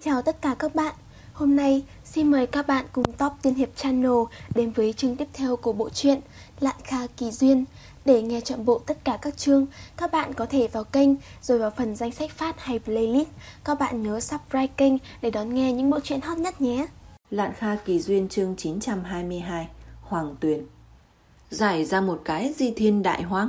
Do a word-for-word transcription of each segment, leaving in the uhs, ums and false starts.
Chào tất cả các bạn. Hôm nay xin mời các bạn cùng Top Tiên Hiệp Channel đến với chương tiếp theo của bộ truyện Lạn Kha Kỳ Duyên. Để nghe trọn bộ tất cả các chương, các bạn có thể vào kênh rồi vào phần danh sách phát hay playlist. Các bạn nhớ subscribe kênh để đón nghe những bộ truyện hot nhất nhé. Lạn Kha Kỳ Duyên chương chín trăm hai mươi hai, Hoàng Tuyền. Giải ra một cái di thiên đại hoang.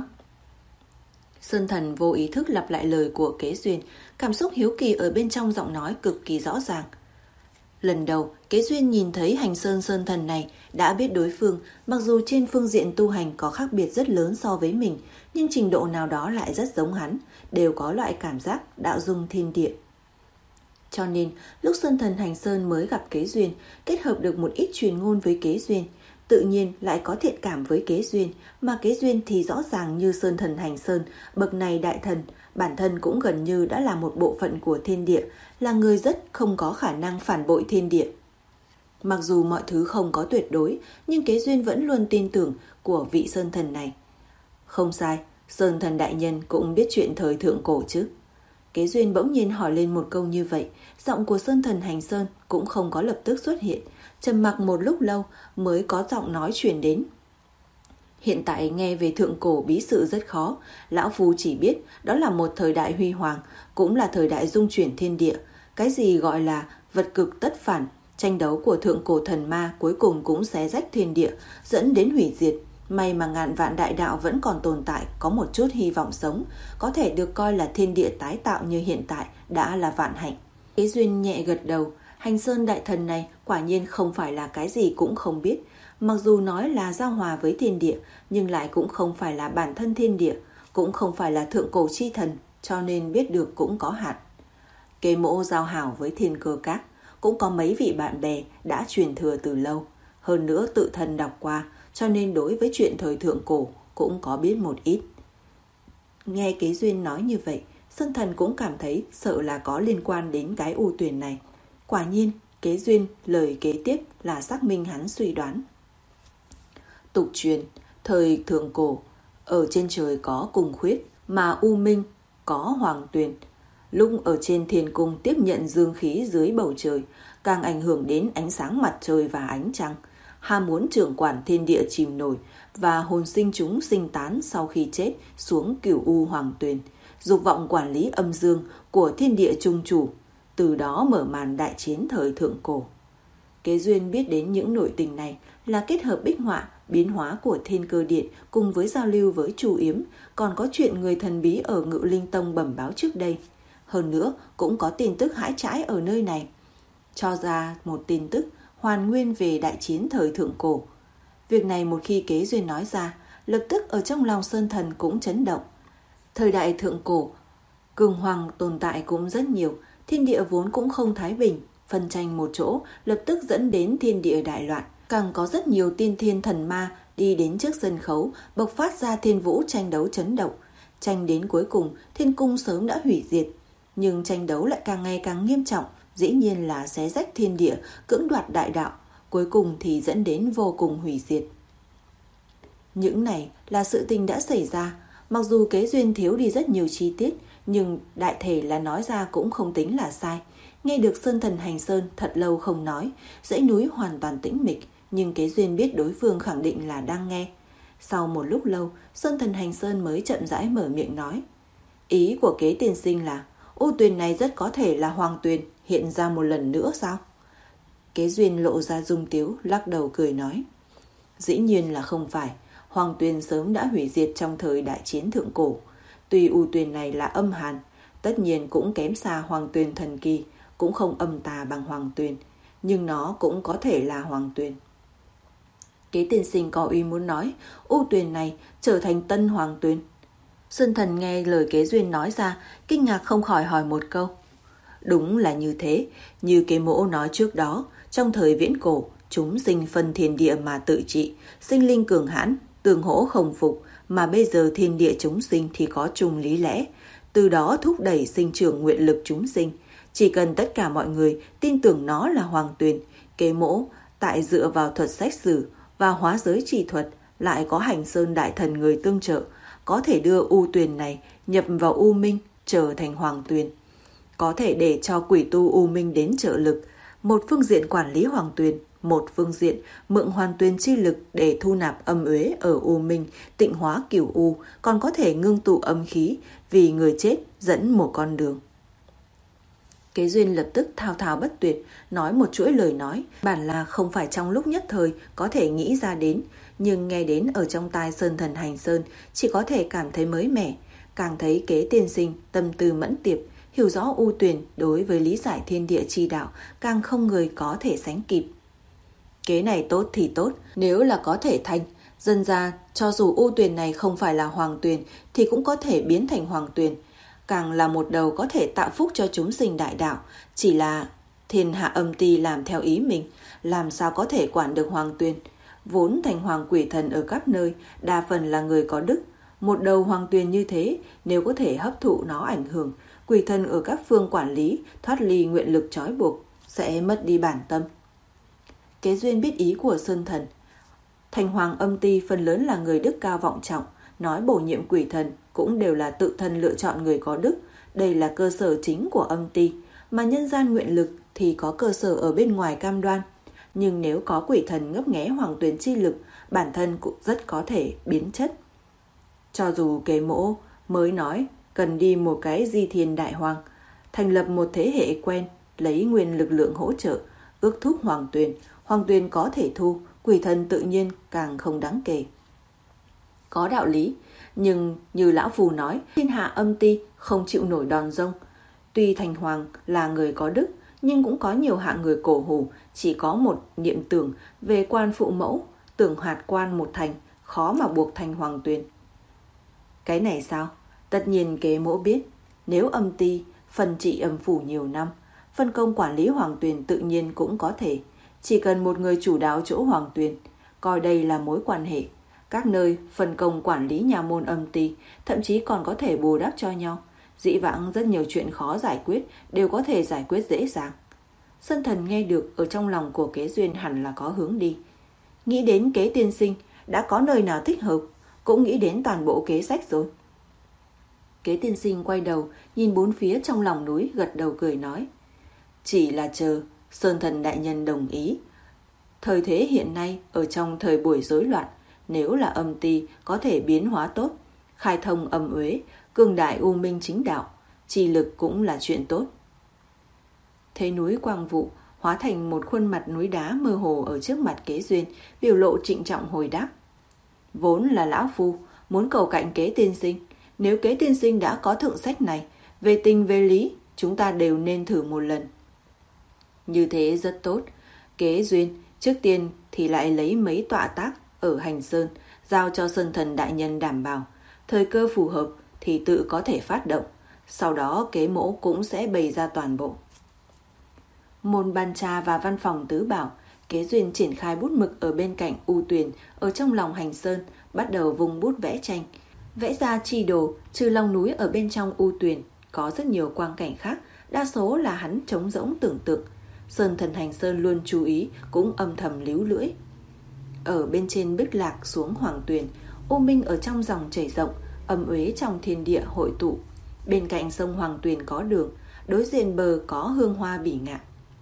Sơn Thần vô ý thức lặp lại lời của Kế Duyên, cảm xúc hiếu kỳ ở bên trong giọng nói cực kỳ rõ ràng. Lần đầu, Kế Duyên nhìn thấy Hành Sơn Sơn Thần này đã biết đối phương, mặc dù trên phương diện tu hành có khác biệt rất lớn so với mình, nhưng trình độ nào đó lại rất giống hắn, đều có loại cảm giác đạo dung thiên địa. Cho nên, lúc Sơn Thần Hành Sơn mới gặp Kế Duyên, kết hợp được một ít truyền ngôn với Kế Duyên, tự nhiên lại có thiện cảm với Kế Duyên, mà Kế Duyên thì rõ ràng như Sơn Thần Hành Sơn, bậc này đại thần, bản thân cũng gần như đã là một bộ phận của thiên địa, là người rất không có khả năng phản bội thiên địa. Mặc dù mọi thứ không có tuyệt đối, nhưng Kế Duyên vẫn luôn tin tưởng của vị Sơn Thần này. Không sai, Sơn Thần đại nhân cũng biết chuyện thời thượng cổ chứ. Kế Duyên bỗng nhiên hỏi lên một câu như vậy, giọng của Sơn Thần Hành Sơn cũng không có lập tức xuất hiện, trầm mặc một lúc lâu mới có giọng nói truyền đến. Hiện tại nghe về thượng cổ bí sự rất khó, lão phu chỉ biết đó là một thời đại huy hoàng, cũng là thời đại dung chuyển thiên địa. Cái gì gọi là vật cực tất phản, tranh đấu của thượng cổ thần ma cuối cùng cũng xé rách thiên địa, dẫn đến hủy diệt. May mà ngàn vạn đại đạo vẫn còn tồn tại, có một chút hy vọng sống, có thể được coi là thiên địa tái tạo như hiện tại đã là vạn hạnh. Kế Duyên nhẹ gật đầu, Hành Sơn đại thần này quả nhiên không phải là cái gì cũng không biết. Mặc dù nói là giao hòa với thiên địa, nhưng lại cũng không phải là bản thân thiên địa, cũng không phải là thượng cổ chi thần, cho nên biết được cũng có hạn. Kế Mỗ giao hảo với Thiên Cơ Các, cũng có mấy vị bạn bè đã truyền thừa từ lâu. Hơn nữa tự thân đọc qua, cho nên đối với chuyện thời thượng cổ cũng có biết một ít. Nghe Kế Duyên nói như vậy, Sơn Thần cũng cảm thấy sợ là có liên quan đến cái U Tuyền này. Quả nhiên, Kế Duyên lời kế tiếp là xác minh hắn suy đoán. Tục truyền, thời thượng cổ, ở trên trời có cùng khuyết, mà U Minh có Hoàng Tuyền. Lúc ở trên thiên cung tiếp nhận dương khí dưới bầu trời, càng ảnh hưởng đến ánh sáng mặt trời và ánh trăng. Ham muốn trưởng quản thiên địa chìm nổi và hồn sinh chúng sinh tán sau khi chết xuống cửu u Hoàng Tuyền, dục vọng quản lý âm dương của thiên địa trung chủ, từ đó mở màn đại chiến thời thượng cổ. Kế Duyên biết đến những nội tình này là kết hợp bích họa, biến hóa của Thiên Cơ Điện cùng với giao lưu với Chu Yếm, còn có chuyện người thần bí ở Ngự Linh Tông bẩm báo trước đây. Hơn nữa cũng có tin tức hãi trãi ở nơi này, cho ra một tin tức hoàn nguyên về đại chiến thời thượng cổ. Việc này một khi Kế Duyên nói ra, lập tức ở trong lòng Sơn Thần cũng chấn động. Thời đại thượng cổ, cường hoàng tồn tại cũng rất nhiều, thiên địa vốn cũng không thái bình, phân tranh một chỗ lập tức dẫn đến thiên địa đại loạn. Càng có rất nhiều tiên thiên thần ma đi đến trước sân khấu, bộc phát ra thiên vũ tranh đấu chấn động. Tranh đến cuối cùng, thiên cung sớm đã hủy diệt. Nhưng tranh đấu lại càng ngày càng nghiêm trọng, dĩ nhiên là xé rách thiên địa, cưỡng đoạt đại đạo, cuối cùng thì dẫn đến vô cùng hủy diệt. Những này là sự tình đã xảy ra, mặc dù Kế Duyên thiếu đi rất nhiều chi tiết, nhưng đại thể là nói ra cũng không tính là sai. Nghe được Sơn Thần Hành Sơn thật lâu không nói, dãy núi hoàn toàn tĩnh mịch, nhưng Kế Duyên biết đối phương khẳng định là đang nghe. Sau một lúc lâu, Sơn Thần Hành Sơn mới chậm rãi mở miệng nói. Ý của Kế tiên sinh là U Tuyền này rất có thể là Hoàng Tuyền hiện ra một lần nữa sao? Kế Duyên lộ ra dung tiếu, lắc đầu cười nói. Dĩ nhiên là không phải, Hoàng Tuyền sớm đã hủy diệt trong thời đại chiến thượng cổ. Tuy U Tuyền này là âm hàn, tất nhiên cũng kém xa Hoàng Tuyền thần kỳ, cũng không âm tà bằng Hoàng Tuyền, nhưng nó cũng có thể là Hoàng Tuyền. Kế tiên sinh có ý muốn nói U Tuyền này trở thành tân Hoàng Tuyền. Sơn Thần nghe lời Kế Duyên nói ra, kinh ngạc không khỏi hỏi một câu. Đúng là như thế, như Kế Mỗ nói trước đó, trong thời viễn cổ, chúng sinh phân thiên địa mà tự trị, sinh linh cường hãn, tương hỗ không phục, mà bây giờ thiên địa chúng sinh thì có chung lý lẽ, từ đó thúc đẩy sinh trưởng nguyện lực chúng sinh. Chỉ cần tất cả mọi người tin tưởng nó là Hoàng Tuyền, Kế Mỗ tại dựa vào thuật sách sử và hóa giới chỉ thuật, lại có Hành Sơn đại thần người tương trợ, có thể đưa U Tuyền này nhập vào U Minh trở thành Hoàng Tuyền. có thể để cho quỷ tu U Minh đến trợ lực, một phương diện quản lý Hoàng Tuyền, một phương diện mượn Hoàng Tuyền chi lực để thu nạp âm uế ở U Minh, tịnh hóa cửu U, còn có thể ngưng tụ âm khí vì người chết dẫn một con đường. Kế Duyên lập tức thao thao bất tuyệt, nói một chuỗi lời nói, bản là không phải trong lúc nhất thời có thể nghĩ ra đến, nhưng nghe đến ở trong tai Sơn Thần Hành Sơn chỉ có thể cảm thấy mới mẻ, càng thấy Kế tiên sinh tâm tư mẫn tiệp, hiểu rõ U Tuyền đối với lý giải thiên địa chi đạo càng không người có thể sánh kịp. Kế này tốt thì tốt, nếu là có thể thành, dân ra cho dù U Tuyền này không phải là Hoàng Tuyền thì cũng có thể biến thành Hoàng Tuyền, càng là một đầu có thể tạo phúc cho chúng sinh đại đạo. Chỉ là thiên hạ âm ti làm theo ý mình, làm sao có thể quản được Hoàng Tuyền. Vốn thành hoàng quỷ thần ở khắp nơi, đa phần là người có đức. Một đầu Hoàng Tuyền như thế, nếu có thể hấp thụ nó ảnh hưởng, quỷ thần ở các phương quản lý thoát ly nguyện lực trói buộc, sẽ mất đi bản tâm. Kế Duyên biết ý của Sơn Thần. Thành hoàng âm ti phần lớn là người đức cao vọng trọng, nói bổ nhiệm quỷ thần cũng đều là tự thân lựa chọn người có đức, đây là cơ sở chính của âm ti, mà nhân gian nguyện lực thì có cơ sở ở bên ngoài cam đoan. Nhưng nếu có quỷ thần ngấp nghé Hoàng Tuyền chi lực, bản thân cũng rất có thể biến chất. Cho dù Kế Mỗ mới nói cần đi một cái di thiên đại hoàng, thành lập một thế hệ quen, lấy nguyên lực lượng hỗ trợ, ước thúc Hoàng Tuyền, Hoàng Tuyền có thể thu, quỷ thần tự nhiên càng không đáng kể. Có đạo lý, nhưng như lão phù nói, thiên hạ âm ti không chịu nổi đòn rông. Tuy thành hoàng là người có đức, nhưng cũng có nhiều hạng người cổ hủ, chỉ có một niệm tưởng về quan phụ mẫu, tưởng hạt quan một thành, khó mà buộc thành Hoàng Tuyền. Cái này sao? Tất nhiên Kế Mỗ biết, nếu âm ti phần trị âm phủ nhiều năm, phân công quản lý Hoàng Tuyền tự nhiên cũng có thể, chỉ cần một người chủ đạo chỗ Hoàng Tuyền, coi đây là mối quan hệ. Các nơi phân công quản lý nhà môn âm ti, thậm chí còn có thể bù đắp cho nhau. Dĩ vãng rất nhiều chuyện khó giải quyết đều có thể giải quyết dễ dàng. Sơn Thần nghe được, ở trong lòng của Kế Duyên hẳn là có hướng đi. Nghĩ đến Kế tiên sinh đã có nơi nào thích hợp, cũng nghĩ đến toàn bộ kế sách rồi. Kế tiên sinh quay đầu nhìn bốn phía trong lòng núi, gật đầu cười nói, chỉ là chờ Sơn Thần đại nhân đồng ý. Thời thế hiện nay ở trong thời buổi rối loạn, nếu là âm ti có thể biến hóa tốt, khai thông âm uế, cường đại U Minh chính đạo, chi lực cũng là chuyện tốt. Thấy núi quang vụ hóa thành một khuôn mặt núi đá mơ hồ ở trước mặt Kế Duyên, biểu lộ trịnh trọng hồi đáp, vốn là lão phu muốn cầu cạnh Kế tiên sinh, nếu Kế tiên sinh đã có thượng sách này, về tình về lý chúng ta đều nên thử một lần. Như thế rất tốt. Kế Duyên trước tiên thì lại lấy mấy tọa tác ở Hành Sơn giao cho Sơn Thần đại nhân đảm bảo, thời cơ phù hợp thì tự có thể phát động, sau đó Kế Mỗ cũng sẽ bày ra toàn bộ. Môn ban trà và văn phòng tứ bảo, Kế Duyên triển khai bút mực ở bên cạnh U Tuyền, ở trong lòng Hành Sơn bắt đầu vùng bút vẽ tranh, vẽ ra chi đồ. Trừ lòng núi ở bên trong U Tuyền có rất nhiều quang cảnh khác, đa số là hắn trống rỗng tưởng tượng. Sơn Thần Hành Sơn luôn chú ý, cũng âm thầm líu lưỡi. Ở bên trên bích lạc xuống Hoàng Tuyền, U Minh ở trong dòng chảy rộng, âm uế trong thiên địa hội tụ. Bên cạnh sông Hoàng Tuyền có đường, đối diện bờ có hương hoa bỉ ngạn.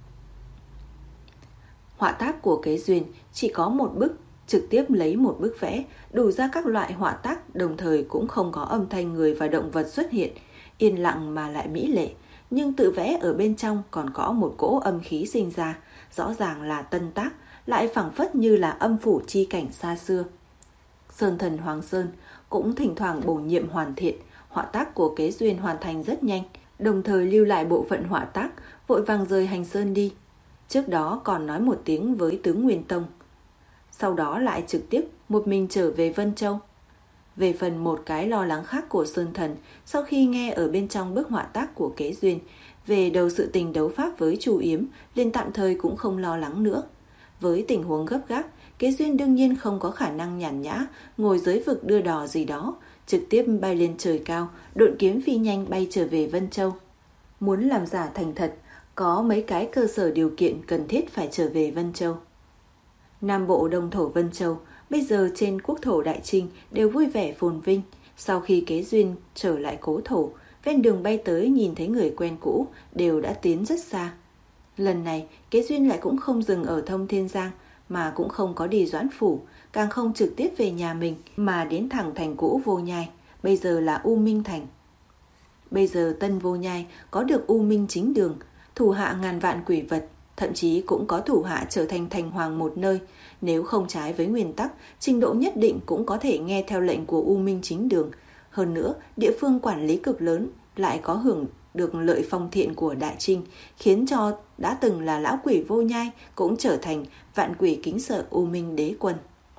Họa tác của Kế Duyên chỉ có một bức, trực tiếp lấy một bức vẽ, đủ ra các loại họa tác, đồng thời cũng không có âm thanh người và động vật xuất hiện, yên lặng mà lại mỹ lệ. Nhưng tự vẽ ở bên trong còn có một cỗ âm khí sinh ra, rõ ràng là tân tác, lại phảng phất như là âm phủ chi cảnh xa xưa. Sơn Thần Hoàng Sơn cũng thỉnh thoảng bổ nhiệm hoàn thiện, họa tác của Kế Duyên hoàn thành rất nhanh, đồng thời lưu lại bộ phận họa tác, vội vàng rời Hành Sơn đi. Trước đó còn nói một tiếng với tướng Nguyên Tông, sau đó lại trực tiếp một mình trở về Vân Châu. Về phần một cái lo lắng khác của Sơn Thần, sau khi nghe ở bên trong bức họa tác của Kế Duyên về đầu sự tình đấu pháp với Chu Yếm, liền tạm thời cũng không lo lắng nữa. Với tình huống gấp gáp, Kế Duyên đương nhiên không có khả năng nhàn nhã ngồi dưới vực đưa đò gì đó, trực tiếp bay lên trời cao, độn kiếm phi nhanh bay trở về Vân Châu. Muốn làm giả thành thật, có mấy cái cơ sở điều kiện cần thiết phải trở về Vân Châu. Nam Bộ Đông Thổ Vân Châu bây giờ trên quốc thổ Đại Trinh đều vui vẻ phồn vinh. Sau khi Kế Duyên trở lại cố thổ, ven đường bay tới nhìn thấy người quen cũ đều đã tiến rất xa. Lần này Kế Duyên lại cũng không dừng ở Thông Thiên Giang, mà cũng không có đi Doãn Phủ, càng không trực tiếp về nhà mình, mà đến thẳng thành cũ Vô Nhai, bây giờ là U Minh Thành. Bây giờ Tân Vô Nhai có được U Minh Chính Đường, thủ hạ ngàn vạn quỷ vật, thậm chí cũng có thủ hạ trở thành thành hoàng một nơi. Nếu không trái với nguyên tắc, trình độ nhất định cũng có thể nghe theo lệnh của U Minh Chính Đường. Hơn nữa, địa phương quản lý cực lớn, lại có hưởng được lợi phong thiện của Đại Trinh, khiến cho đã từng là lão quỷ Vô Nhai cũng trở thành vạn quỷ kính sợ U Minh Đế Quân.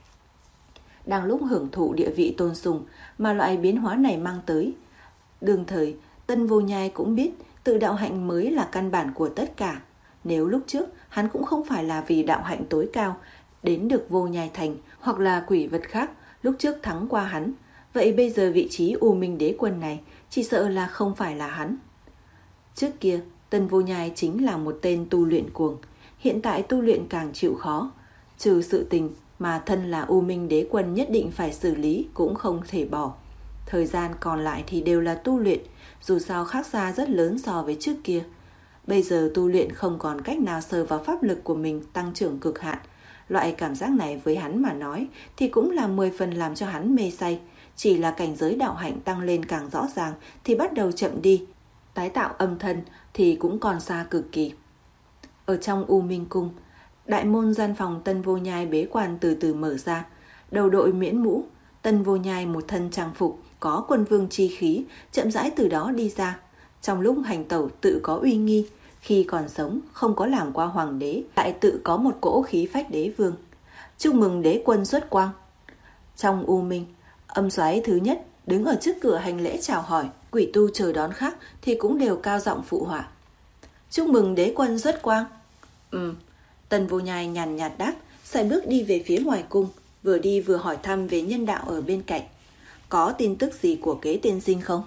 Đang lúc hưởng thụ địa vị tôn sùng mà loại biến hóa này mang tới, đương thời Tân Vô Nhai cũng biết tự đạo hạnh mới là căn bản của tất cả. Nếu lúc trước hắn cũng không phải là vì đạo hạnh tối cao đến được Vô Nhai Thành, hoặc là quỷ vật khác lúc trước thắng qua hắn, vậy bây giờ vị trí U Minh Đế Quân này chỉ sợ là không phải là hắn. Trước kia Tân Vô Nhai chính là một tên tu luyện cuồng, hiện tại tu luyện càng chịu khó, trừ sự tình mà thân là U Minh Đế Quân nhất định phải xử lý cũng không thể bỏ. Thời gian còn lại thì đều là tu luyện, dù sao khác xa rất lớn so với trước kia. Bây giờ tu luyện không còn cách nào sờ vào pháp lực của mình tăng trưởng cực hạn. Loại cảm giác này với hắn mà nói thì cũng là mười phần làm cho hắn mê say. Chỉ là cảnh giới đạo hạnh tăng lên càng rõ ràng thì bắt đầu chậm đi. Tái tạo âm thân thì cũng còn xa cực kỳ. Ở trong U Minh Cung, đại môn gian phòng Tân Vô Nhai bế quan từ từ mở ra. Đầu đội miễn mũ, Tân Vô Nhai một thân trang phục có quân vương chi khí, chậm rãi từ đó đi ra. Trong lúc hành tẩu tự có uy nghi, khi còn sống không có làm qua hoàng đế, lại tự có một cỗ khí phách đế vương. Chúc mừng đế quân xuất quang. Trong U Minh, âm soái thứ nhất đứng ở trước cửa hành lễ chào hỏi, quỷ tu chờ đón khác thì cũng đều cao giọng phụ họa. Chúc mừng đế quân xuất quang. Ừ, Tân Vô Nhai nhàn nhạt đáp, sải bước đi về phía ngoài cung, vừa đi vừa hỏi thăm về nhân đạo ở bên cạnh. Có tin tức gì của Kế tiên sinh không?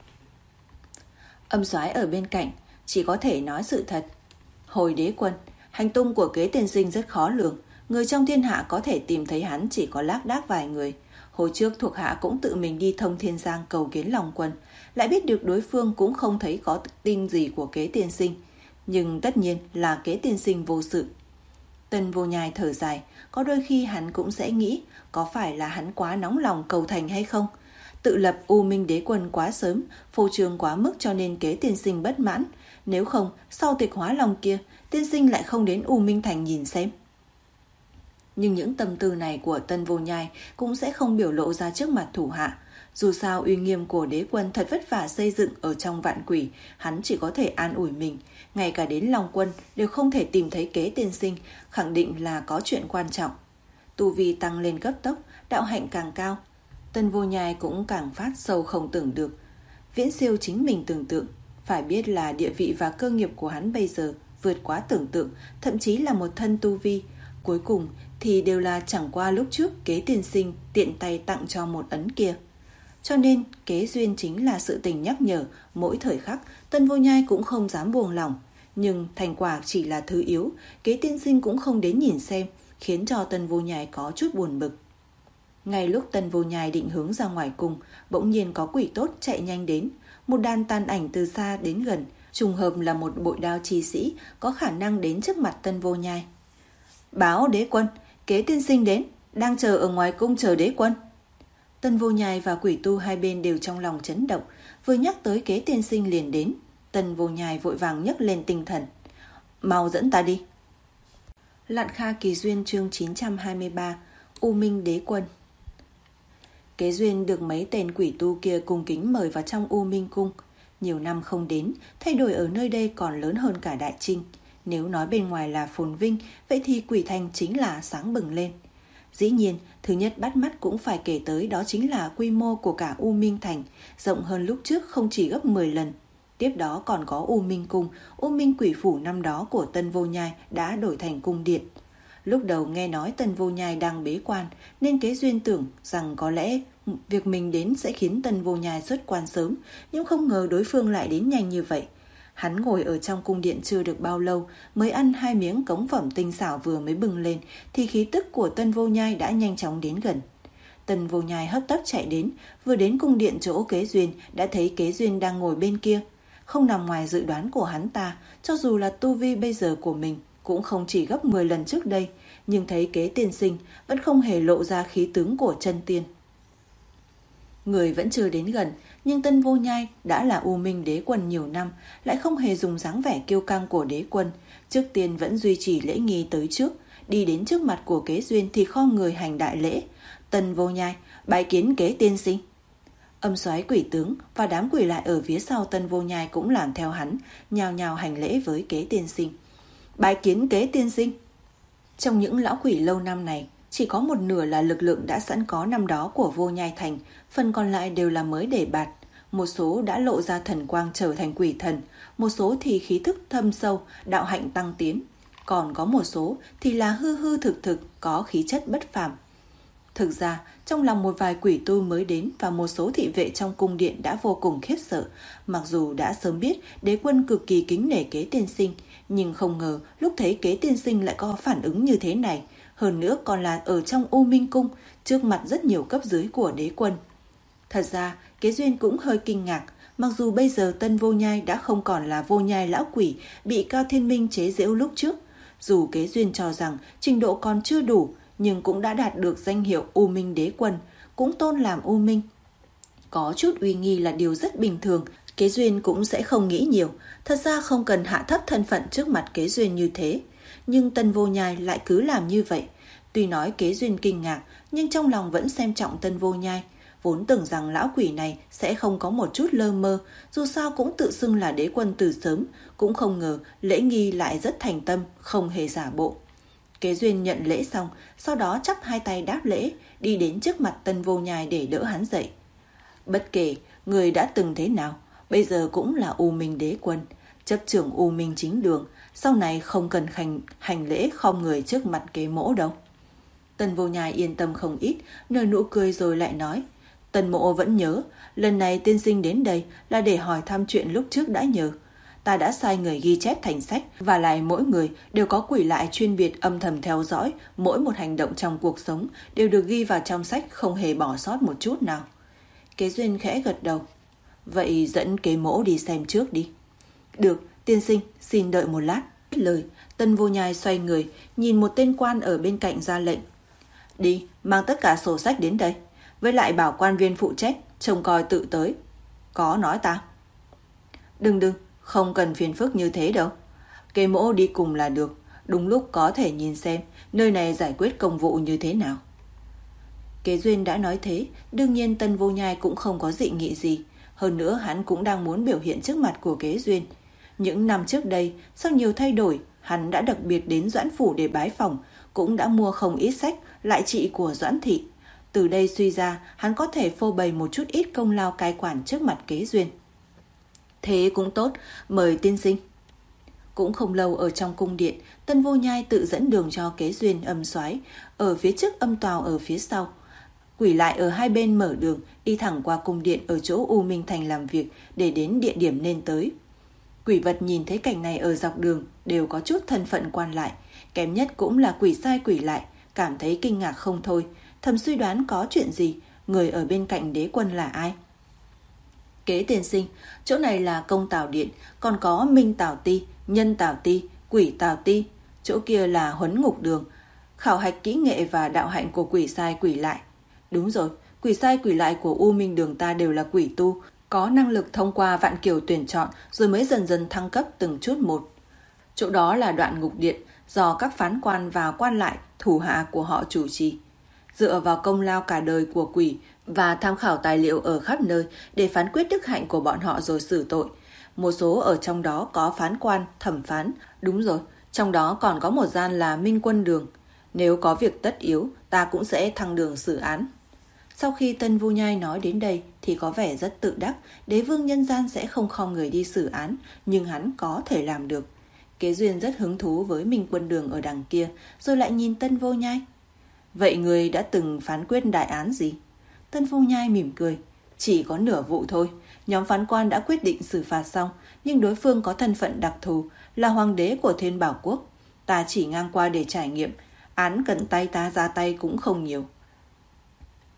Âm soái ở bên cạnh chỉ có thể nói sự thật. Hồi đế quân, hành tung của Kế tiên sinh rất khó lường, người trong thiên hạ có thể tìm thấy hắn chỉ có lác đác vài người. Hồi trước thuộc hạ cũng tự mình đi Thông Thiên Giang cầu kiến Long Quân, lại biết được đối phương cũng không thấy có tin gì của Kế tiên sinh, nhưng tất nhiên là Kế tiên sinh vô sự. Tân Vô Nhai thở dài, có đôi khi hắn cũng sẽ nghĩ có phải là hắn quá nóng lòng cầu thành hay không. Tự lập U Minh Đế Quân quá sớm, phô trương quá mức cho nên Kế tiên sinh bất mãn. Nếu không, sau tịch hóa lòng kia, tiên sinh lại không đến U Minh Thành nhìn xem. Nhưng những tâm tư này của Tân Vô Nhai cũng sẽ không biểu lộ ra trước mặt thủ hạ. Dù sao uy nghiêm của đế quân thật vất vả xây dựng ở trong vạn quỷ, hắn chỉ có thể an ủi mình. Ngay cả đến Long Quân đều không thể tìm thấy Kế tiên sinh, khẳng định là có chuyện quan trọng. Tu vi tăng lên cấp tốc, đạo hạnh càng cao, Tân Vô Nhai cũng càng phát sâu không tưởng được, viễn siêu chính mình tưởng tượng. Phải biết là địa vị và cơ nghiệp của hắn bây giờ vượt quá tưởng tượng, thậm chí là một thân tu vi. Cuối cùng thì đều là chẳng qua lúc trước Kế tiên sinh tiện tay tặng cho một ấn kia. Cho nên kế duyên chính là sự tình nhắc nhở mỗi thời khắc. Tân Vô Nhai cũng không dám buông lỏng, nhưng thành quả chỉ là thứ yếu, Kế tiên sinh cũng không đến nhìn xem, khiến cho Tân Vô Nhai có chút buồn bực. Ngay lúc Tân Vô Nhai định hướng ra ngoài cung, bỗng nhiên có quỷ tốt chạy nhanh đến. Một đàn tàn ảnh từ xa đến gần, trùng hợp là một bội đao chi sĩ có khả năng đến trước mặt Tân Vô Nhai. Báo đế quân, Kế tiên sinh đến, đang chờ ở ngoài cung chờ đế quân. Tân Vô Nhai và quỷ tu hai bên đều trong lòng chấn động, vừa nhắc tới Kế tiên sinh liền đến. Tân Vô Nhai vội vàng nhấc lên tinh thần. Mau dẫn ta đi. Lạn Kha Kỳ Duyên chương chín trăm hai mươi ba, U Minh Đế Quân. Kế duyên được mấy tên quỷ tu kia cung kính mời vào trong U Minh Cung. Nhiều năm không đến, thay đổi ở nơi đây còn lớn hơn cả Đại Trinh. Nếu nói bên ngoài là phồn vinh, vậy thì Quỷ Thành chính là sáng bừng lên. Dĩ nhiên, thứ nhất bắt mắt cũng phải kể tới đó chính là quy mô của cả U Minh Thành, rộng hơn lúc trước không chỉ gấp mười lần. Tiếp đó còn có U Minh Cung, U Minh Quỷ Phủ năm đó của Tân Vô Nhai đã đổi thành cung điện. Lúc đầu nghe nói Tân Vô Nhai đang bế quan, nên Kế duyên tưởng rằng có lẽ việc mình đến sẽ khiến Tân Vô Nhai xuất quan sớm, nhưng không ngờ đối phương lại đến nhanh như vậy. Hắn ngồi ở trong cung điện chưa được bao lâu, mới ăn hai miếng cống phẩm tinh xảo vừa mới bừng lên, thì khí tức của Tân Vô Nhai đã nhanh chóng đến gần. Tần Vô Nhai hấp tấp chạy đến, vừa đến cung điện chỗ Kế Duyên đã thấy Kế Duyên đang ngồi bên kia. Không nằm ngoài dự đoán của hắn ta, cho dù là tu vi bây giờ của mình cũng không chỉ gấp mười lần trước đây, nhưng thấy Kế tiên sinh vẫn không hề lộ ra khí tướng của chân tiên. Người vẫn chưa đến gần, nhưng Tân Vô Nhai đã là U Minh đế quân nhiều năm, lại không hề dùng dáng vẻ kiêu căng của đế quân. Trước tiên vẫn duy trì lễ nghi tới trước, đi đến trước mặt của Kế Duyên thì khom người hành đại lễ. Tân Vô Nhai, bái kiến Kế tiên sinh. Âm soái quỷ tướng và đám quỷ lại ở phía sau Tân Vô Nhai cũng làm theo hắn, nhào nhào hành lễ với Kế tiên sinh. Bái kiến Kế tiên sinh. Trong những lão quỷ lâu năm này, chỉ có một nửa là lực lượng đã sẵn có năm đó của Vô Nhai Thành, phần còn lại đều là mới đề bạt. Một số đã lộ ra thần quang trở thành quỷ thần, một số thì khí thức thâm sâu, đạo hạnh tăng tiến, còn có một số thì là hư hư thực thực, có khí chất bất phàm. Thực ra, trong lòng một vài quỷ tu mới đến và một số thị vệ trong cung điện đã vô cùng khiếp sợ, mặc dù đã sớm biết đế quân cực kỳ kính nể Kế tiên sinh, nhưng không ngờ lúc thấy Kế tiên sinh lại có phản ứng như thế này, hơn nữa còn là ở trong U Minh cung, trước mặt rất nhiều cấp dưới của đế quân. Thật ra, Kế Duyên cũng hơi kinh ngạc, mặc dù bây giờ Tân Vô Nhai đã không còn là Vô Nhai lão quỷ bị Cao Thiên Minh chế giễu lúc trước. Dù Kế Duyên cho rằng trình độ còn chưa đủ, nhưng cũng đã đạt được danh hiệu U Minh đế quân, cũng tôn làm U Minh. Có chút uy nghi là điều rất bình thường, Kế Duyên cũng sẽ không nghĩ nhiều, thật ra không cần hạ thấp thân phận trước mặt Kế Duyên như thế. Nhưng Tân Vô Nhai lại cứ làm như vậy. Tuy nói Kế Duyên kinh ngạc, nhưng trong lòng vẫn xem trọng Tân Vô Nhai. Vốn tưởng rằng lão quỷ này sẽ không có một chút lơ mơ, dù sao cũng tự xưng là đế quân từ sớm, cũng không ngờ lễ nghi lại rất thành tâm, không hề giả bộ. Kế Duyên nhận lễ xong, sau đó chắp hai tay đáp lễ, đi đến trước mặt Tân Vô Nhai để đỡ hắn dậy. Bất kể người đã từng thế nào, bây giờ cũng là U Minh đế quân, chấp trưởng U Minh chính đường, sau này không cần hành, hành lễ khom người trước mặt Kế mỗ đâu. Tân Vô Nhai yên tâm không ít, nở nụ cười rồi lại nói, Tân mộ vẫn nhớ, lần này tiên sinh đến đây là để hỏi thăm chuyện lúc trước đã nhờ. Ta đã sai người ghi chép thành sách, và lại mỗi người đều có quỷ lại chuyên biệt âm thầm theo dõi, mỗi một hành động trong cuộc sống đều được ghi vào trong sách, không hề bỏ sót một chút nào. Kế Duyên khẽ gật đầu. Vậy dẫn Kế mỗ đi xem trước đi. Được, tiên sinh, xin đợi một lát. Lời, Tân Vô Nhai xoay người, nhìn một tên quan ở bên cạnh ra lệnh. Đi, mang tất cả sổ sách đến đây. Với lại bảo quan viên phụ trách, trông coi tự tới. Có nói ta. Đừng đừng, không cần phiền phức như thế đâu. Kế mỗ đi cùng là được, đúng lúc có thể nhìn xem nơi này giải quyết công vụ như thế nào. Kế Duyên đã nói thế, đương nhiên Tân Vô Nhai cũng không có dị nghị gì. Hơn nữa hắn cũng đang muốn biểu hiện trước mặt của Kế Duyên. Những năm trước đây, sau nhiều thay đổi, hắn đã đặc biệt đến Doãn Phủ để bái phỏng, cũng đã mua không ít sách, lại trị của Doãn Thị. Từ đây suy ra, hắn có thể phô bày một chút ít công lao cai quản trước mặt Kế Duyên. Thế cũng tốt, mời tiên sinh. Cũng không lâu ở trong cung điện, Tân Vô Nhai tự dẫn đường cho Kế Duyên âm soái, ở phía trước âm tào ở phía sau. Quỷ lại ở hai bên mở đường, đi thẳng qua cung điện ở chỗ U Minh Thành làm việc để đến địa điểm nên tới. Quỷ vật nhìn thấy cảnh này ở dọc đường đều có chút thân phận quan lại, kém nhất cũng là quỷ sai quỷ lại, cảm thấy kinh ngạc không thôi, thầm suy đoán có chuyện gì, người ở bên cạnh đế quân là ai. Kế tiên sinh, chỗ này là công tào điện, còn có minh tào ti, nhân tào ti, quỷ tào ti, chỗ kia là huấn ngục đường, khảo hạch kỹ nghệ và đạo hạnh của quỷ sai quỷ lại. Đúng rồi, quỷ sai quỷ lại của U Minh đường ta đều là quỷ tu, có năng lực thông qua vạn kiểu tuyển chọn rồi mới dần dần thăng cấp từng chút một. Chỗ đó là đoạn ngục điện, do các phán quan và quan lại, thủ hạ của họ chủ trì. Dựa vào công lao cả đời của quỷ và tham khảo tài liệu ở khắp nơi để phán quyết đức hạnh của bọn họ rồi xử tội. Một số ở trong đó có phán quan, thẩm phán. Đúng rồi, trong đó còn có một gian là Minh Quân đường. Nếu có việc tất yếu, ta cũng sẽ thăng đường xử án. Sau khi Tân Vô Nhai nói đến đây thì có vẻ rất tự đắc, đế vương nhân gian sẽ không khom người đi xử án, nhưng hắn có thể làm được. Kế Duyên rất hứng thú với Minh Quân đường ở đằng kia, rồi lại nhìn Tân Vô Nhai. Vậy người đã từng phán quyết đại án gì? Tân Vô Nhai mỉm cười. Chỉ có nửa vụ thôi. Nhóm phán quan đã quyết định xử phạt xong, nhưng đối phương có thân phận đặc thù, là hoàng đế của Thiên Bảo Quốc. Ta chỉ ngang qua để trải nghiệm, án cận tay ta ra tay cũng không nhiều.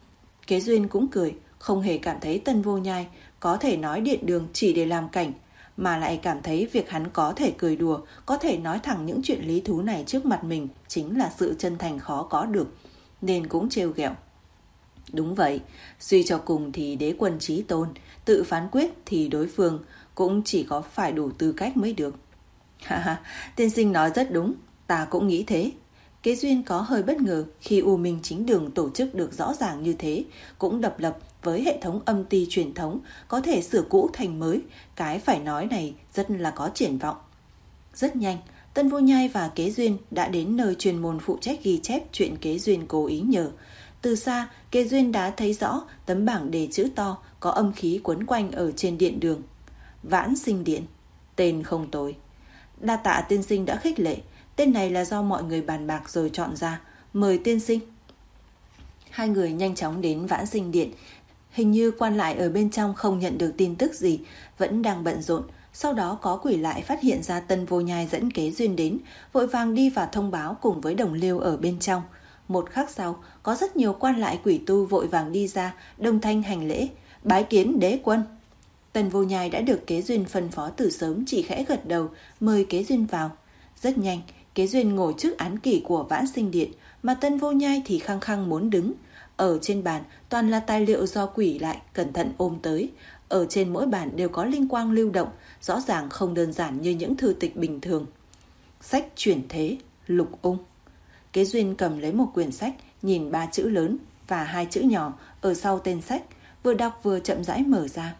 Kế Duyên cũng cười, không hề cảm thấy Tân Vô Nhai có thể nói điện đường chỉ để làm cảnh, mà lại cảm thấy việc hắn có thể cười đùa, có thể nói thẳng những chuyện lý thú này trước mặt mình chính là sự chân thành khó có được, nên cũng trêu ghẹo. Đúng vậy, suy cho cùng thì đế quân chí tôn, tự phán quyết thì đối phương cũng chỉ có phải đủ tư cách mới được. Ha ha, tiên sinh nói rất đúng, ta cũng nghĩ thế. Kế Duyên có hơi bất ngờ khi U Minh Chính Đường tổ chức được rõ ràng như thế, cũng độc lập với hệ thống âm ty truyền thống, có thể sửa cũ thành mới, cái phải nói này rất là có triển vọng. Rất nhanh, Tân Vô Nhai và Kế Duyên đã đến nơi chuyên môn phụ trách ghi chép chuyện Kế Duyên cố ý nhờ. Từ xa, Kế Duyên đã thấy rõ tấm bảng đề chữ to có âm khí quấn quanh ở trên điện đường. Vãn Sinh Điện, tên không tồi. Đa tạ tiên sinh đã khích lệ, tên này là do mọi người bàn bạc rồi chọn ra, mời tiên sinh. Hai người nhanh chóng đến Vãn Sinh Điện. Hình như quan lại ở bên trong không nhận được tin tức gì, vẫn đang bận rộn. Sau đó có quỷ lại phát hiện ra Tân Vô Nhai dẫn Kế Duyên đến, vội vàng đi vào thông báo cùng với đồng liêu ở bên trong. Một khắc sau, có rất nhiều quan lại quỷ tu vội vàng đi ra, đồng thanh hành lễ, bái kiến đế quân. Tân Vô Nhai đã được Kế Duyên phân phó từ sớm, chỉ khẽ gật đầu, mời Kế Duyên vào. Rất nhanh, Kế Duyên ngồi trước án kỷ của Vãn Sinh Điện, mà Tân Vô Nhai thì khăng khăng muốn đứng. Ở trên bàn toàn là tài liệu do quỷ lại cẩn thận ôm tới. Ở trên mỗi bản đều có linh quang lưu động, rõ ràng không đơn giản như những thư tịch bình thường. Sách chuyển thế, Lục Ung. Kế Duyên cầm lấy một quyển sách, nhìn ba chữ lớn và hai chữ nhỏ ở sau tên sách, vừa đọc vừa chậm rãi mở ra.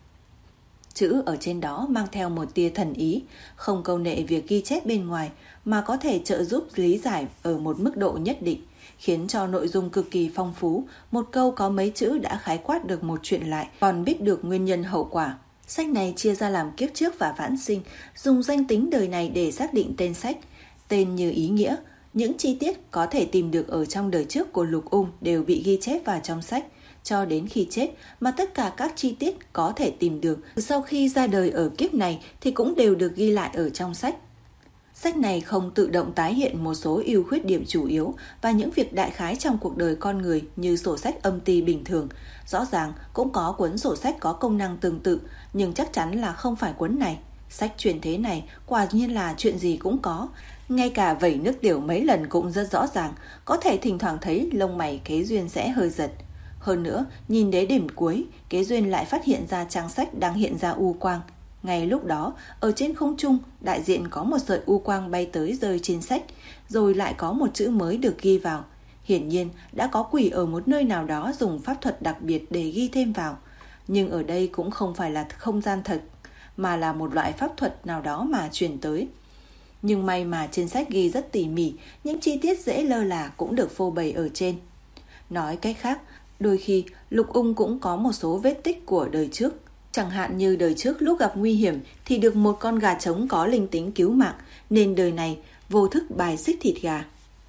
Chữ ở trên đó mang theo một tia thần ý, không câu nệ việc ghi chép bên ngoài, mà có thể trợ giúp lý giải ở một mức độ nhất định, khiến cho nội dung cực kỳ phong phú. Một câu có mấy chữ đã khái quát được một chuyện lại, còn biết được nguyên nhân hậu quả. Sách này chia ra làm kiếp trước và vãn sinh, dùng danh tính đời này để xác định tên sách. Tên như ý nghĩa, những chi tiết có thể tìm được ở trong đời trước của Lục Ung đều bị ghi chép vào trong sách, cho đến khi chết mà tất cả các chi tiết có thể tìm được sau khi ra đời ở kiếp này thì cũng đều được ghi lại ở trong sách. Sách này không tự động tái hiện một số ưu khuyết điểm chủ yếu và những việc đại khái trong cuộc đời con người như sổ sách âm ty bình thường. Rõ ràng cũng có cuốn sổ sách có công năng tương tự, nhưng chắc chắn là không phải cuốn này. Sách truyền thế này quả nhiên là chuyện gì cũng có, ngay cả vẩy nước tiểu mấy lần cũng rất rõ ràng, có thể thỉnh thoảng thấy lông mày Kế Duyên sẽ hơi giật. Hơn nữa, nhìn đến điểm cuối, Kế Duyên lại phát hiện ra trang sách đang hiện ra u quang. Ngay lúc đó, ở trên không trung, đại diện có một sợi u quang bay tới rơi trên sách, rồi lại có một chữ mới được ghi vào. Hiển nhiên, đã có quỷ ở một nơi nào đó dùng pháp thuật đặc biệt để ghi thêm vào. Nhưng ở đây cũng không phải là không gian thật, mà là một loại pháp thuật nào đó mà truyền tới. Nhưng may mà trên sách ghi rất tỉ mỉ, những chi tiết dễ lơ là cũng được phô bày ở trên. Nói cách khác, đôi khi Lục Ung cũng có một số vết tích của đời trước. Chẳng hạn như đời trước lúc gặp nguy hiểm thì được một con gà trống có linh tính cứu mạng, nên đời này vô thức bài xích thịt gà.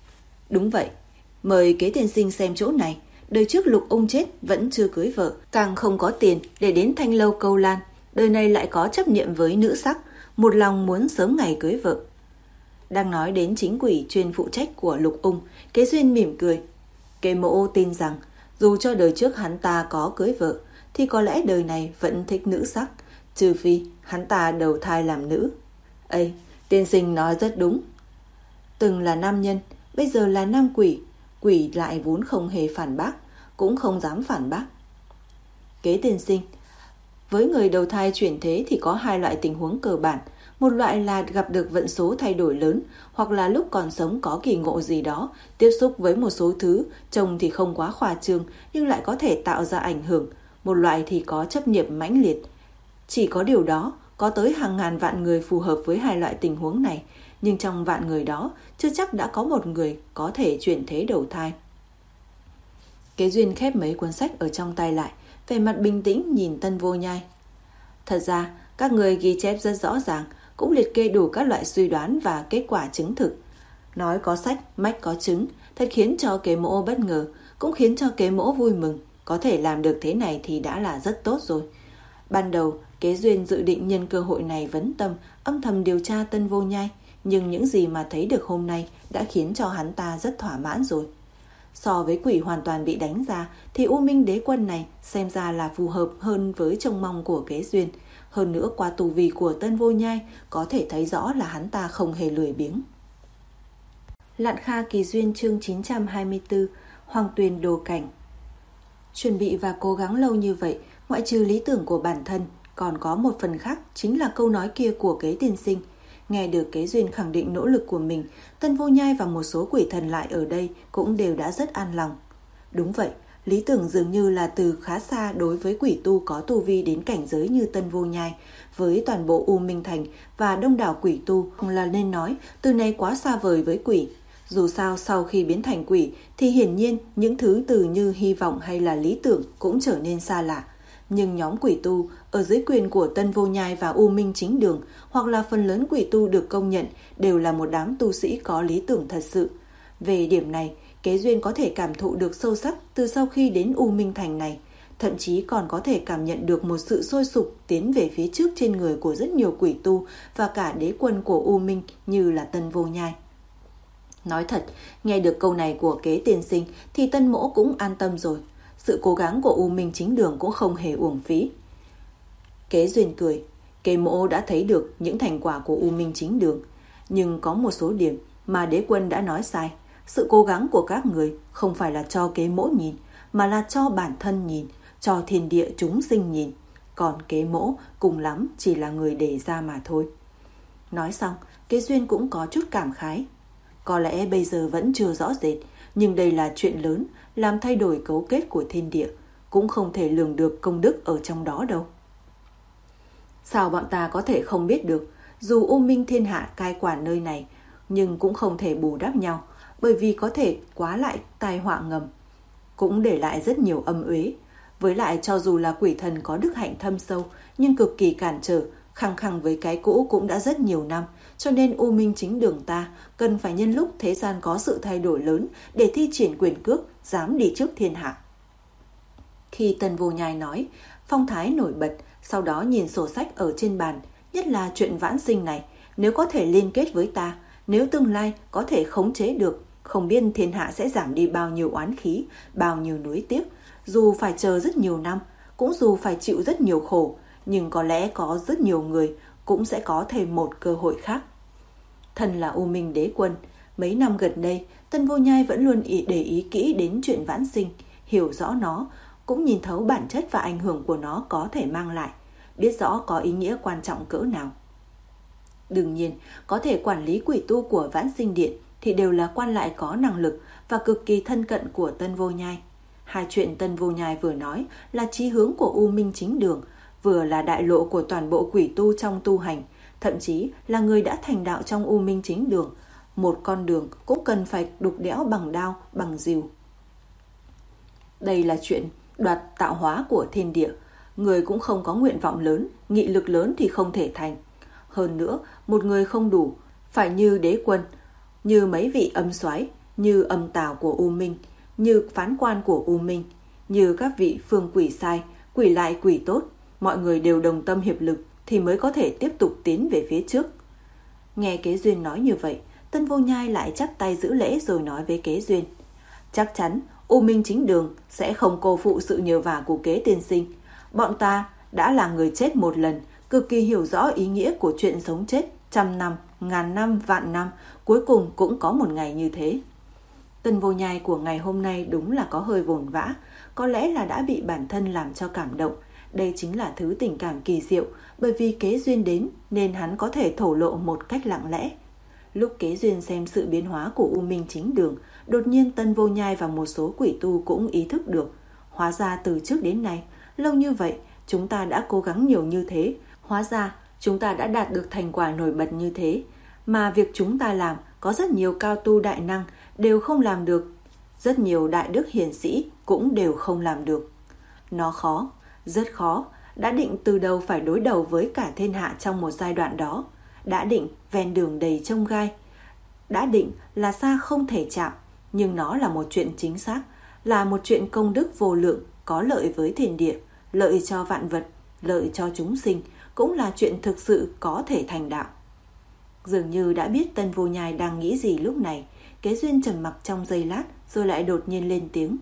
Đúng vậy, mời Kế tiên sinh xem chỗ này. Đời trước Lục Ung chết vẫn chưa cưới vợ, càng không có tiền để đến Thanh Lâu câu lan. Đời này lại có chấp niệm với nữ sắc, một lòng muốn sớm ngày cưới vợ. Đang nói đến chính quỷ chuyên phụ trách của Lục Ung, Kế Duyên mỉm cười. Kế Mộ tin rằng dù cho đời trước hắn ta có cưới vợ thì có lẽ đời này vẫn thích nữ sắc, trừ phi hắn ta đầu thai làm nữ. Ây, tiên sinh nói rất đúng. Từng là nam nhân, bây giờ là nam quỷ, quỷ lại vốn không hề phản bác, cũng không dám phản bác. Kế tiên sinh, với người đầu thai chuyển thế thì có hai loại tình huống cơ bản. Một loại là gặp được vận số thay đổi lớn, hoặc là lúc còn sống có kỳ ngộ gì đó, tiếp xúc với một số thứ, trông thì không quá khoa trương nhưng lại có thể tạo ra ảnh hưởng. Một loại thì có chấp niệm mãnh liệt. Chỉ có điều đó, có tới hàng ngàn vạn người phù hợp với hai loại tình huống này, nhưng trong vạn người đó, chưa chắc đã có một người có thể chuyển thế đầu thai. Kế Duyên khép mấy cuốn sách ở trong tay lại, vẻ mặt bình tĩnh nhìn Tân Vô Nhai. Thật ra, các người ghi chép rất rõ ràng, cũng liệt kê đủ các loại suy đoán và kết quả chứng thực. Nói có sách, mách có chứng, thật khiến cho Kế Mỗ bất ngờ, cũng khiến cho Kế Mỗ vui mừng. Có thể làm được thế này thì đã là rất tốt rồi. Ban đầu, Kế Duyên dự định nhân cơ hội này vấn tâm, âm thầm điều tra Tân Vô Nhai, nhưng những gì mà thấy được hôm nay đã khiến cho hắn ta rất thỏa mãn rồi. So với quỷ hoàn toàn bị đánh ra thì U Minh Đế Quân này xem ra là phù hợp hơn với trông mong của Kế Duyên. Hơn nữa qua tu vi của Tân Vô Nhai có thể thấy rõ là hắn ta không hề lười biếng. Lạn Kha Kỳ Duyên chương chín trăm hai mươi tư, Hoàng Tuyền Đồ Cảnh. Chuẩn bị và cố gắng lâu như vậy, ngoại trừ lý tưởng của bản thân, còn có một phần khác chính là câu nói kia của Kế tiên sinh. Nghe được Kế Duyên khẳng định nỗ lực của mình, Tân Vô Nhai và một số quỷ thần lại ở đây cũng đều đã rất an lòng. Đúng vậy, lý tưởng dường như là từ khá xa đối với quỷ tu có tu vi đến cảnh giới như Tân Vô Nhai. Với toàn bộ U Minh Thành và đông đảo quỷ tu là nên nói từ này quá xa vời với quỷ. Dù sao sau khi biến thành quỷ thì hiển nhiên những thứ từ như hy vọng hay là lý tưởng cũng trở nên xa lạ. Nhưng nhóm quỷ tu ở dưới quyền của Tân Vô Nhai và U Minh Chính Đường, hoặc là phần lớn quỷ tu được công nhận, đều là một đám tu sĩ có lý tưởng thật sự. Về điểm này, Kế Duyên có thể cảm thụ được sâu sắc từ sau khi đến U Minh Thành này, thậm chí còn có thể cảm nhận được một sự sôi sục tiến về phía trước trên người của rất nhiều quỷ tu và cả đế quân của U Minh như là Tân Vô Nhai. Nói thật, nghe được câu này của Kế tiên sinh thì Tân Mỗ cũng an tâm rồi. Sự cố gắng của U Minh Chính Đường cũng không hề uổng phí. Kế Duyên cười, Kế Mỗ đã thấy được những thành quả của U Minh Chính Đường, nhưng có một số điểm mà đế quân đã nói sai. Sự cố gắng của các người không phải là cho Kế Mỗ nhìn, mà là cho bản thân nhìn, cho thiên địa chúng sinh nhìn. Còn Kế Mỗ cùng lắm chỉ là người đề ra mà thôi. Nói xong, Kế Duyên cũng có chút cảm khái. Có lẽ bây giờ vẫn chưa rõ rệt, nhưng đây là chuyện lớn, làm thay đổi cấu kết của thiên địa, cũng không thể lường được công đức ở trong đó đâu. Sao bọn ta có thể không biết được, dù U Minh thiên hạ cai quản nơi này, nhưng cũng không thể bù đắp nhau, bởi vì có thể quá lại tai họa ngầm, cũng để lại rất nhiều âm uế. Với lại cho dù là quỷ thần có đức hạnh thâm sâu, nhưng cực kỳ cản trở, khăng khăng với cái cũ cũng đã rất nhiều năm, cho nên U Minh Chính Đường ta cần phải nhân lúc thế gian có sự thay đổi lớn để thi triển quyền cước, dám đi trước thiên hạ. Khi Tân Vô Nhai nói, phong thái nổi bật, sau đó nhìn sổ sách ở trên bàn, nhất là chuyện vãn sinh này, nếu có thể liên kết với ta, nếu tương lai có thể khống chế được, không biết thiên hạ sẽ giảm đi bao nhiêu oán khí, bao nhiêu nuối tiếc, dù phải chờ rất nhiều năm, cũng dù phải chịu rất nhiều khổ, nhưng có lẽ có rất nhiều người cũng sẽ có thêm một cơ hội khác. Thân là U Minh Đế Quân, mấy năm gần đây, Tân Vô Nhai vẫn luôn ý để ý kỹ đến chuyện vãn sinh, hiểu rõ nó, cũng nhìn thấu bản chất và ảnh hưởng của nó có thể mang lại, biết rõ có ý nghĩa quan trọng cỡ nào. Đương nhiên, có thể quản lý quỷ tu của Vãn Sinh Điện thì đều là quan lại có năng lực và cực kỳ thân cận của Tân Vô Nhai. Hai chuyện Tân Vô Nhai vừa nói là chí hướng của U Minh Chính Đường, vừa là đại lộ của toàn bộ quỷ tu trong tu hành, thậm chí là người đã thành đạo trong U Minh Chính Đường. Một con đường cũng cần phải đục đẽo bằng đao, bằng rìu. Đây là chuyện đoạt tạo hóa của thiên địa, người cũng không có nguyện vọng lớn, nghị lực lớn thì không thể thành. Hơn nữa, một người không đủ, phải như đế quân, như mấy vị âm soái, như âm tào của U Minh, như phán quan của U Minh, như các vị phương quỷ sai, quỷ lại quỷ tốt, mọi người đều đồng tâm hiệp lực thì mới có thể tiếp tục tiến về phía trước. Nghe Kế Duyên nói như vậy, Tân Vô Nhai lại chắp tay giữ lễ rồi nói với Kế Duyên, chắc chắn U Minh Chính Đường sẽ không cô phụ sự nhờ vả của Kế tiên sinh. Bọn ta đã là người chết một lần, cực kỳ hiểu rõ ý nghĩa của chuyện sống chết, trăm năm, ngàn năm, vạn năm, cuối cùng cũng có một ngày như thế. Tân Vô Nhai của ngày hôm nay đúng là có hơi vồn vã, có lẽ là đã bị bản thân làm cho cảm động. Đây chính là thứ tình cảm kỳ diệu, bởi vì Kế Duyên đến nên hắn có thể thổ lộ một cách lặng lẽ. Lúc Kế Duyên xem sự biến hóa của U Minh Chính Đường, đột nhiên Tân Vô Nhai và một số quỷ tu cũng ý thức được. Hóa ra từ trước đến nay, lâu như vậy, chúng ta đã cố gắng nhiều như thế. Hóa ra chúng ta đã đạt được thành quả nổi bật như thế. Mà việc chúng ta làm có rất nhiều cao tu đại năng đều không làm được. Rất nhiều đại đức hiền sĩ cũng đều không làm được. Nó khó, rất khó. Đã định từ đầu phải đối đầu với cả thiên hạ trong một giai đoạn đó. Đã định ven đường đầy chông gai. Đã định là xa không thể chạm. Nhưng nó là một chuyện chính xác, là một chuyện công đức vô lượng, có lợi với thiên địa, lợi cho vạn vật, lợi cho chúng sinh, cũng là chuyện thực sự có thể thành đạo. Dường như đã biết Tân Vô Nhai đang nghĩ gì lúc này, Kế Duyên trầm mặc trong giây lát rồi lại đột nhiên lên tiếng.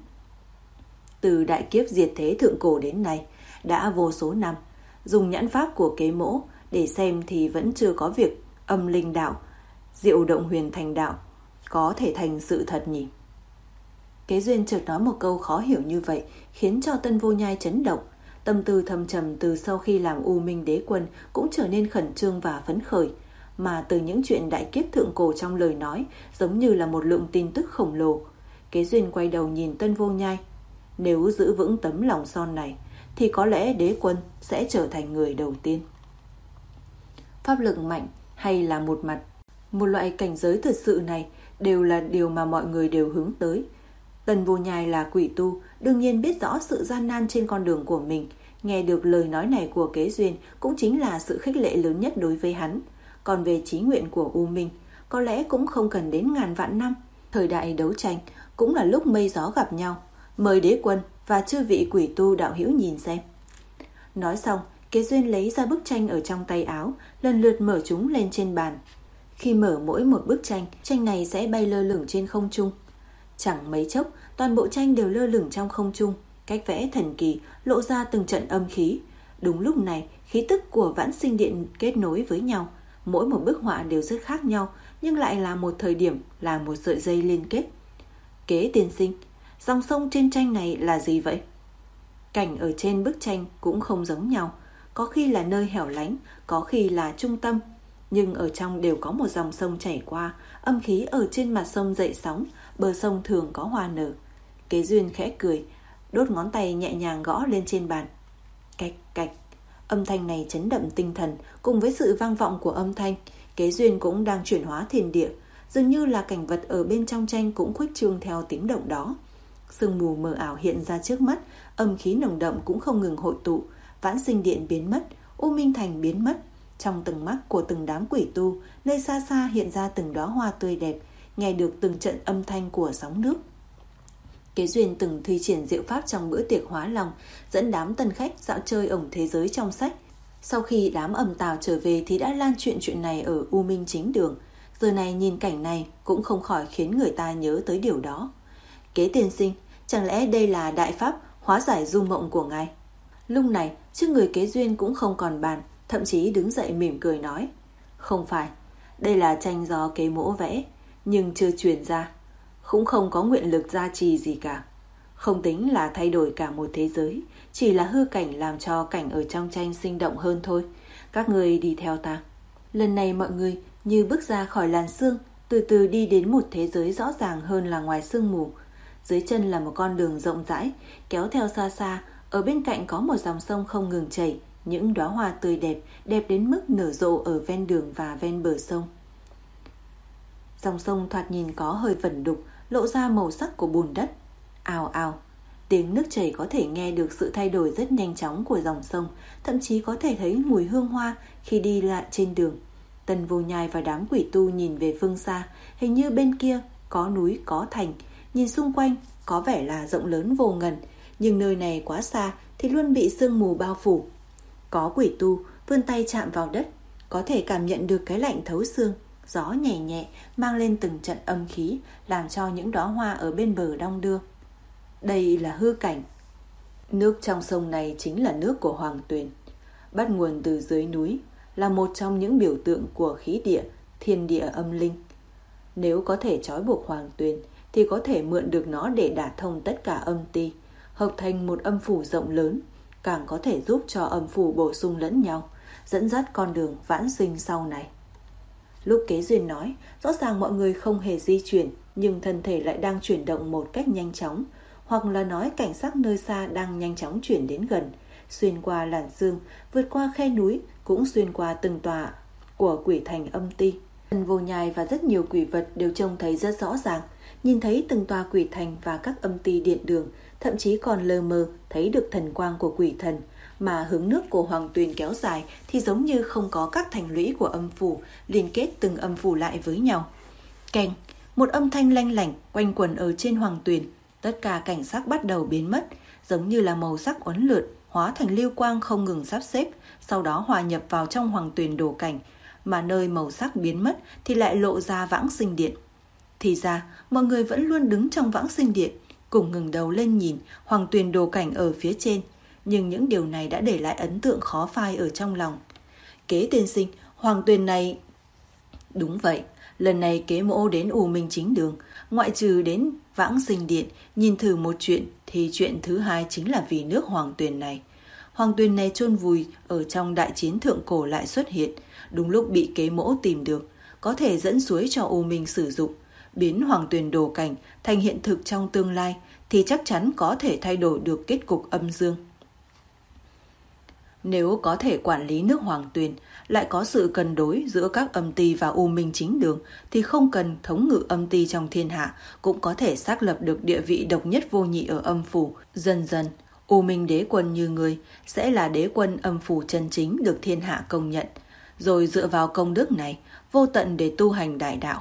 Từ đại kiếp diệt thế thượng cổ đến nay, đã vô số năm, dùng nhãn pháp của kế mỗ để xem thì vẫn chưa có việc âm linh đạo, diệu động huyền thành đạo có thể thành sự thật nhỉ. Kế Duyên chợt nói một câu khó hiểu như vậy, khiến cho Tân Vô Nhai chấn động. Tâm tư thâm trầm từ sau khi làm U Minh Đế Quân cũng trở nên khẩn trương và phấn khởi, mà từ những chuyện đại kiếp thượng cổ trong lời nói giống như là một lượng tin tức khổng lồ. Kế Duyên quay đầu nhìn Tân Vô Nhai. Nếu giữ vững tấm lòng son này thì có lẽ Đế Quân sẽ trở thành người đầu tiên. Pháp lực mạnh hay là một mặt, một loại cảnh giới thật sự này đều là điều mà mọi người đều hướng tới. Tân Vô Nhai là quỷ tu, đương nhiên biết rõ sự gian nan trên con đường của mình. Nghe được lời nói này của Kế Duyên cũng chính là sự khích lệ lớn nhất đối với hắn. Còn về chí nguyện của U Minh, có lẽ cũng không cần đến ngàn vạn năm. Thời đại đấu tranh cũng là lúc mây gió gặp nhau. Mời Đế Quân và chư vị quỷ tu đạo hữu nhìn xem. Nói xong, Kế Duyên lấy ra bức tranh ở trong tay áo, lần lượt mở chúng lên trên bàn. Khi mở mỗi một bức tranh, tranh này sẽ bay lơ lửng trên không trung. Chẳng mấy chốc, toàn bộ tranh đều lơ lửng trong không trung, cách vẽ thần kỳ, lộ ra từng trận âm khí. Đúng lúc này, khí tức của Vãn Sinh Điện kết nối với nhau. Mỗi một bức họa đều rất khác nhau, nhưng lại là một thời điểm, là một sợi dây liên kết. Kế tiên sinh, dòng sông trên tranh này là gì vậy? Cảnh ở trên bức tranh cũng không giống nhau, có khi là nơi hẻo lánh, có khi là trung tâm, nhưng ở trong đều có một dòng sông chảy qua, âm khí ở trên mặt sông dậy sóng, bờ sông thường có hoa nở. Kế Duyên khẽ cười, đốt ngón tay nhẹ nhàng gõ lên trên bàn. Cạch cạch, âm thanh này chấn đậm tinh thần, cùng với sự vang vọng của âm thanh, Kế Duyên cũng đang chuyển hóa thiên địa, dường như là cảnh vật ở bên trong tranh cũng khuếch trương theo tiếng động đó. Sương mù mờ ảo hiện ra trước mắt, âm khí nồng đậm cũng không ngừng hội tụ. Vãn Sinh Điện biến mất, U Minh Thành biến mất. Trong từng mắt của từng đám quỷ tu, nơi xa xa hiện ra từng đóa hoa tươi đẹp, nghe được từng trận âm thanh của sóng nước. Kế Duyên từng thi triển diệu pháp trong bữa tiệc hóa lòng, dẫn đám tân khách dạo chơi ổng thế giới trong sách. Sau khi đám Ầm Tào trở về thì đã lan chuyện chuyện này ở U Minh Chính Đường. Giờ này nhìn cảnh này cũng không khỏi khiến người ta nhớ tới điều đó. Kế tiên sinh, chẳng lẽ đây là đại pháp hóa giải du mộng của ngài? Lúc này, trước người Kế Duyên cũng không còn bàn, thậm chí đứng dậy mỉm cười nói. Không phải, đây là tranh do Kế Mỗ vẽ, nhưng chưa truyền ra, cũng không có nguyện lực gia trì gì cả. Không tính là thay đổi cả một thế giới, chỉ là hư cảnh làm cho cảnh ở trong tranh sinh động hơn thôi. Các người đi theo ta. Lần này mọi người như bước ra khỏi làn sương, từ từ đi đến một thế giới rõ ràng hơn là ngoài sương mù. Dưới chân là một con đường rộng rãi, kéo theo xa xa, ở bên cạnh có một dòng sông không ngừng chảy, những đóa hoa tươi đẹp, đẹp đến mức nở rộ ở ven đường và ven bờ sông. Dòng sông thoạt nhìn có hơi vẩn đục, lộ ra màu sắc của bùn đất. Ào ào, tiếng nước chảy có thể nghe được sự thay đổi rất nhanh chóng của dòng sông, thậm chí có thể thấy mùi hương hoa khi đi lại trên đường. Tân Vô Nhai và đám quỷ tu nhìn về phương xa, hình như bên kia có núi có thành, nhìn xung quanh có vẻ là rộng lớn vô ngần, nhưng nơi này quá xa thì luôn bị sương mù bao phủ. Có quỷ tu vươn tay chạm vào đất, có thể cảm nhận được cái lạnh thấu xương. Gió nhẹ nhẹ mang lên từng trận âm khí, làm cho những đóa hoa ở bên bờ đong đưa. Đây là hư cảnh. Nước trong sông này chính là nước của Hoàng Tuyền, bắt nguồn từ dưới núi, là một trong những biểu tượng của khí địa, thiên địa âm linh. Nếu có thể trói buộc Hoàng Tuyền thì có thể mượn được nó để đả thông tất cả âm ti, hợp thành một âm phủ rộng lớn, càng có thể giúp cho âm phủ bổ sung lẫn nhau, dẫn dắt con đường vãng sinh sau này. Lúc Kế Duyên nói, rõ ràng mọi người không hề di chuyển, nhưng thân thể lại đang chuyển động một cách nhanh chóng, hoặc là nói cảnh sắc nơi xa đang nhanh chóng chuyển đến gần, xuyên qua làn sương, vượt qua khe núi, cũng xuyên qua từng tòa của quỷ thành âm ti. Tân Vô Nhai và rất nhiều quỷ vật đều trông thấy rất rõ ràng, nhìn thấy từng tòa quỷ thành và các âm ti điện đường, thậm chí còn lờ mờ thấy được thần quang của quỷ thần, mà hướng nước của Hoàng Tuyền kéo dài thì giống như không có các thành lũy của âm phủ liên kết từng âm phủ lại với nhau. Keng, một âm thanh lanh lảnh quanh quẩn ở trên Hoàng Tuyền, tất cả cảnh sắc bắt đầu biến mất, giống như là màu sắc uốn lượn hóa thành lưu quang không ngừng sắp xếp, sau đó hòa nhập vào trong Hoàng Tuyền đồ cảnh, mà nơi màu sắc biến mất thì lại lộ ra Vãng Sinh Điện. Thì ra, mọi người vẫn luôn đứng trong vãng sinh điện, cùng ngừng đầu lên nhìn Hoàng Tuyền đồ cảnh ở phía trên. Nhưng những điều này đã để lại ấn tượng khó phai ở trong lòng. Kế tiên sinh, Hoàng Tuyền này... Đúng vậy, lần này Kế Mỗ đến U Minh Chính Đường, ngoại trừ đến vãng sinh điện, nhìn thử một chuyện, thì chuyện thứ hai chính là vì nước Hoàng Tuyền này. Hoàng Tuyền này chôn vùi ở trong đại chiến thượng cổ lại xuất hiện, đúng lúc bị Kế Mỗ tìm được, có thể dẫn suối cho U Minh sử dụng, biến Hoàng Tuyền đồ cảnh thành hiện thực trong tương lai, thì chắc chắn có thể thay đổi được kết cục âm dương. Nếu có thể quản lý nước Hoàng Tuyền, lại có sự cân đối giữa các âm ty và U Minh Chính Đường, thì không cần thống ngự âm ty trong thiên hạ, cũng có thể xác lập được địa vị độc nhất vô nhị ở âm phủ. Dần dần, U Minh đế quân như người sẽ là đế quân âm phủ chân chính được thiên hạ công nhận, rồi dựa vào công đức này, vô tận để tu hành đại đạo.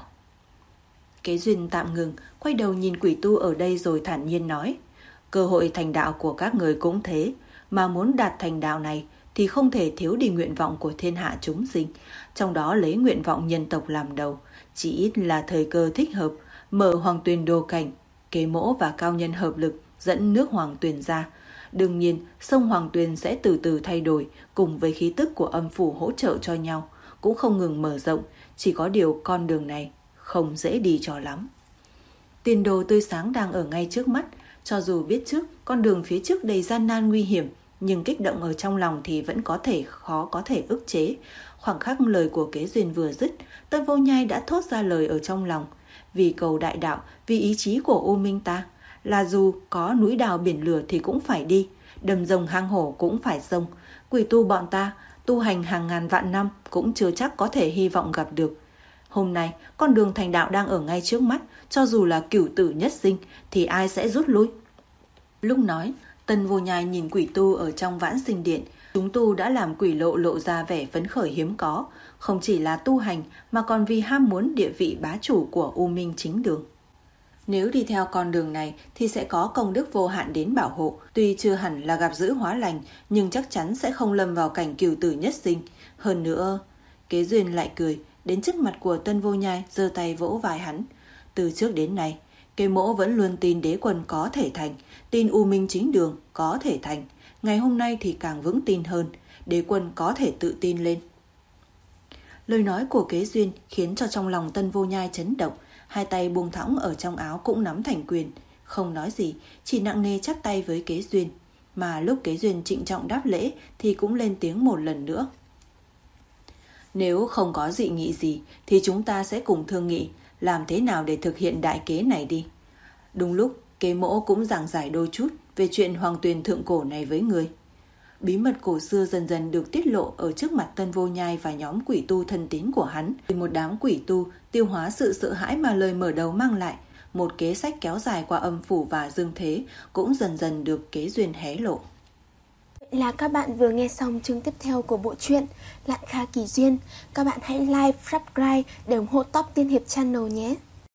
Kế Duyên tạm ngừng, quay đầu nhìn quỷ tu ở đây rồi thản nhiên nói, cơ hội thành đạo của các người cũng thế, mà muốn đạt thành đạo này thì không thể thiếu đi nguyện vọng của thiên hạ chúng sinh, trong đó lấy nguyện vọng nhân tộc làm đầu. Chỉ ít là thời cơ thích hợp, mở Hoàng Tuyền đồ cảnh, Kế Mỗ và cao nhân hợp lực dẫn nước Hoàng Tuyền ra. Đương nhiên, sông Hoàng Tuyền sẽ từ từ thay đổi, cùng với khí tức của âm phủ hỗ trợ cho nhau, cũng không ngừng mở rộng, chỉ có điều con đường này không dễ đi cho lắm. Tiền đồ tươi sáng đang ở ngay trước mắt, cho dù biết trước con đường phía trước đầy gian nan nguy hiểm, nhưng kích động ở trong lòng thì vẫn có thể khó có thể ức chế. Khoảng khắc lời của Kế Duyên vừa dứt, Tân Vô Nhai đã thốt ra lời ở trong lòng. Vì cầu đại đạo, vì ý chí của U Minh ta, là dù có núi đào biển lửa thì cũng phải đi, đầm rồng hang hổ cũng phải xông. Quỷ tu bọn ta, tu hành hàng ngàn vạn năm cũng chưa chắc có thể hy vọng gặp được. Hôm nay, con đường thành đạo đang ở ngay trước mắt, cho dù là cửu tử nhất sinh thì ai sẽ rút lui? Lúc nói, Tân Vô Nhai nhìn quỷ tu ở trong vãn sinh điện. Chúng tu đã làm quỷ lộ lộ ra vẻ phấn khởi hiếm có, không chỉ là tu hành mà còn vì ham muốn địa vị bá chủ của U Minh Chính Đường. Nếu đi theo con đường này thì sẽ có công đức vô hạn đến bảo hộ, tuy chưa hẳn là gặp dữ hóa lành, nhưng chắc chắn sẽ không lâm vào cảnh cửu tử nhất sinh. Hơn nữa, Kế Duyên lại cười, đến trước mặt của Tân Vô Nhai giơ tay vỗ vai hắn. Từ trước đến nay, Kế Mỗ vẫn luôn tin đế quân có thể thành, tin U Minh Chính Đường có thể thành. Ngày hôm nay thì càng vững tin hơn, đế quân có thể tự tin lên. Lời nói của Kế Duyên khiến cho trong lòng Tân Vô Nhai chấn động, hai tay buông thõng ở trong áo cũng nắm thành quyền, không nói gì, chỉ nặng nề chắp tay với Kế Duyên. Mà lúc Kế Duyên trịnh trọng đáp lễ thì cũng lên tiếng một lần nữa. Nếu không có dị nghị gì thì chúng ta sẽ cùng thương nghị làm thế nào để thực hiện đại kế này đi. Đúng lúc, Kế Mỗ cũng giảng giải đôi chút về chuyện Hoàng Tuyền thượng cổ này với người. Bí mật cổ xưa dần dần được tiết lộ ở trước mặt Tân Vô Nhai và nhóm quỷ tu thân tín của hắn. Một đám quỷ tu tiêu hóa sự sợ hãi mà lời mở đầu mang lại, một kế sách kéo dài qua âm phủ và dương thế cũng dần dần được Kế Duyên hé lộ. Vậy là các bạn vừa nghe xong chương tiếp theo của bộ truyện Lạn Kha Kỳ Duyên. Các bạn hãy like, subscribe để ủng hộ Top Tiên Hiệp Channel nhé.